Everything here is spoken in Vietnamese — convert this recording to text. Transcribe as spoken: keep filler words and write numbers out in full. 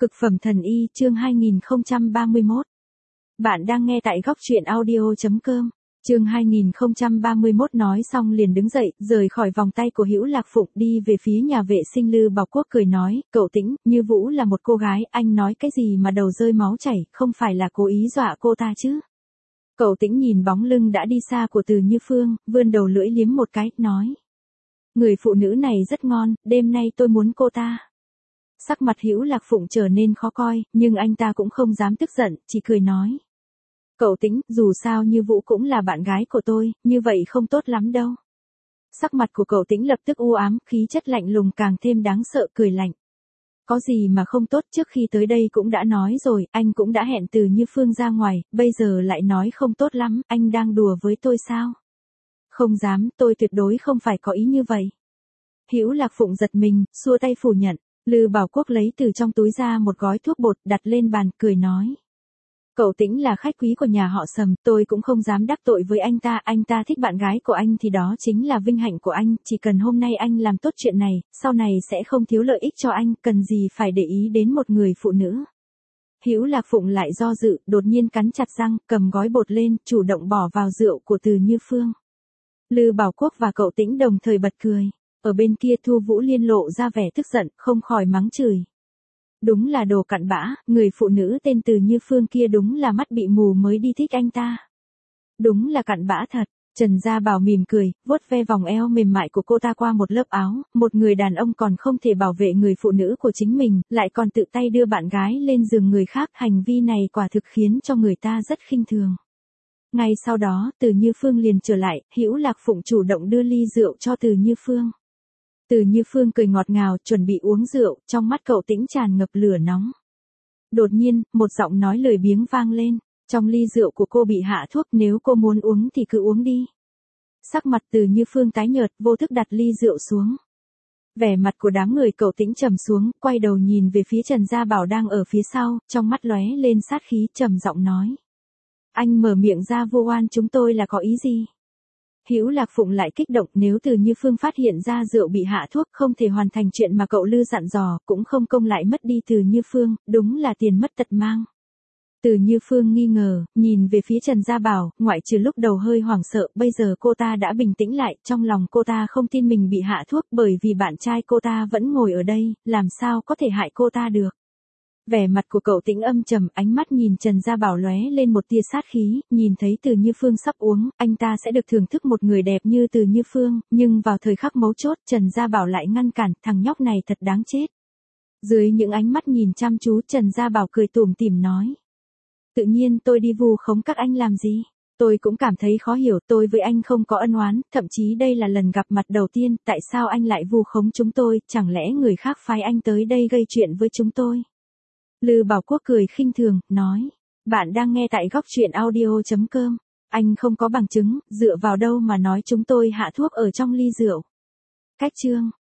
Cực phẩm thần y chương hai nghìn không trăm ba mươi mốt. Bạn đang nghe tại góc truyện audio chấm com. Chương hai nghìn không trăm ba mươi mốt nói xong liền đứng dậy, rời khỏi vòng tay của Hữu Lạc Phụng đi về phía nhà vệ sinh. Lư Bảo Quốc cười nói, cậu Tĩnh, Như Vũ là một cô gái, anh nói cái gì mà đầu rơi máu chảy, không phải là cố ý dọa cô ta chứ. Cậu Tĩnh nhìn bóng lưng đã đi xa của Từ Như Phương, vươn đầu lưỡi liếm một cái, nói. Người phụ nữ này rất ngon, đêm nay tôi muốn cô ta. Sắc mặt Hữu Lạc Phụng trở nên khó coi, nhưng anh ta cũng không dám tức giận, chỉ cười nói. Cậu Tĩnh, dù sao Như Vũ cũng là bạn gái của tôi, như vậy không tốt lắm đâu. Sắc mặt của cậu Tĩnh lập tức u ám, khí chất lạnh lùng càng thêm đáng sợ, cười lạnh. Có gì mà không tốt, trước khi tới đây cũng đã nói rồi, anh cũng đã hẹn Từ Như Phương ra ngoài, bây giờ lại nói không tốt lắm, anh đang đùa với tôi sao? Không dám, tôi tuyệt đối không phải có ý như vậy. Hữu Lạc Phụng giật mình, xua tay phủ nhận. Lư Bảo Quốc lấy từ trong túi ra một gói thuốc bột đặt lên bàn, cười nói. Cậu Tĩnh là khách quý của nhà họ Sầm, tôi cũng không dám đắc tội với anh ta, anh ta thích bạn gái của anh thì đó chính là vinh hạnh của anh, chỉ cần hôm nay anh làm tốt chuyện này, sau này sẽ không thiếu lợi ích cho anh, cần gì phải để ý đến một người phụ nữ. Hữu Lạc Phụng lại do dự, đột nhiên cắn chặt răng, cầm gói bột lên, chủ động bỏ vào rượu của Từ Như Phương. Lư Bảo Quốc và cậu Tĩnh đồng thời bật cười. Ở bên kia Thu Vũ Liên lộ ra vẻ tức giận, không khỏi mắng chửi. Đúng là đồ cặn bã, người phụ nữ tên Từ Như Phương kia đúng là mắt bị mù mới đi thích anh ta. Đúng là cặn bã thật. Trần Gia Bảo mỉm cười, vuốt ve vòng eo mềm mại của cô ta qua một lớp áo, một người đàn ông còn không thể bảo vệ người phụ nữ của chính mình, lại còn tự tay đưa bạn gái lên giường người khác, hành vi này quả thực khiến cho người ta rất khinh thường. Ngay sau đó, Từ Như Phương liền trở lại, Hữu Lạc Phụng chủ động đưa ly rượu cho Từ Như Phương. Từ Như Phương cười ngọt ngào, chuẩn bị uống rượu, trong mắt cậu Tĩnh tràn ngập lửa nóng. Đột nhiên, một giọng nói lười biếng vang lên, trong ly rượu của cô bị hạ thuốc, nếu cô muốn uống thì cứ uống đi. Sắc mặt Từ Như Phương tái nhợt, vô thức đặt ly rượu xuống. Vẻ mặt của đám người cậu Tĩnh trầm xuống, quay đầu nhìn về phía Trần Gia Bảo đang ở phía sau, trong mắt lóe lên sát khí, trầm giọng nói. Anh mở miệng ra vu oan chúng tôi là có ý gì? Hữu Lạc Phụng lại kích động, nếu Từ Như Phương phát hiện ra rượu bị hạ thuốc không thể hoàn thành chuyện mà cậu Lư dặn dò, cũng không công lại mất đi Từ Như Phương, đúng là tiền mất tật mang. Từ Như Phương nghi ngờ, nhìn về phía Trần Gia Bảo, ngoại trừ lúc đầu hơi hoảng sợ, bây giờ cô ta đã bình tĩnh lại, trong lòng cô ta không tin mình bị hạ thuốc bởi vì bạn trai cô ta vẫn ngồi ở đây, làm sao có thể hại cô ta được. Vẻ mặt của cậu Tĩnh âm trầm, ánh mắt nhìn Trần Gia Bảo lóe lên một tia sát khí, nhìn thấy Từ Như Phương sắp uống, anh ta sẽ được thưởng thức một người đẹp như Từ Như Phương, nhưng vào thời khắc mấu chốt, Trần Gia Bảo lại ngăn cản, thằng nhóc này thật đáng chết. Dưới những ánh mắt nhìn chăm chú, Trần Gia Bảo cười tủm tỉm nói. Tự nhiên tôi đi vu khống các anh làm gì? Tôi cũng cảm thấy khó hiểu, tôi với anh không có ân oán, thậm chí đây là lần gặp mặt đầu tiên, tại sao anh lại vu khống chúng tôi, chẳng lẽ người khác phái anh tới đây gây chuyện với chúng tôi? Lư Bảo Quốc cười khinh thường, nói. Bạn đang nghe tại góc truyện audio chấm com. Anh không có bằng chứng, dựa vào đâu mà nói chúng tôi hạ thuốc ở trong ly rượu. Cách chương.